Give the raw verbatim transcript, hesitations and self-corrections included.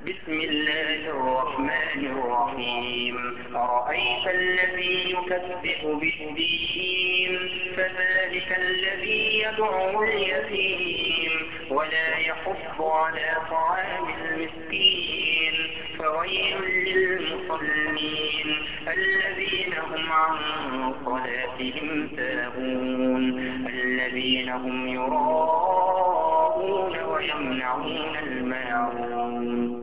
بسم الله الرحمن الرحيم أرأيت الذي يكذب بالدين فذلك الذي يدعو اليتيم ولا يحض على طعام المسكين فويل للمصلين الذين هم عن صلاتهم ساهون الذين هم يراءون ويمنعون الماعون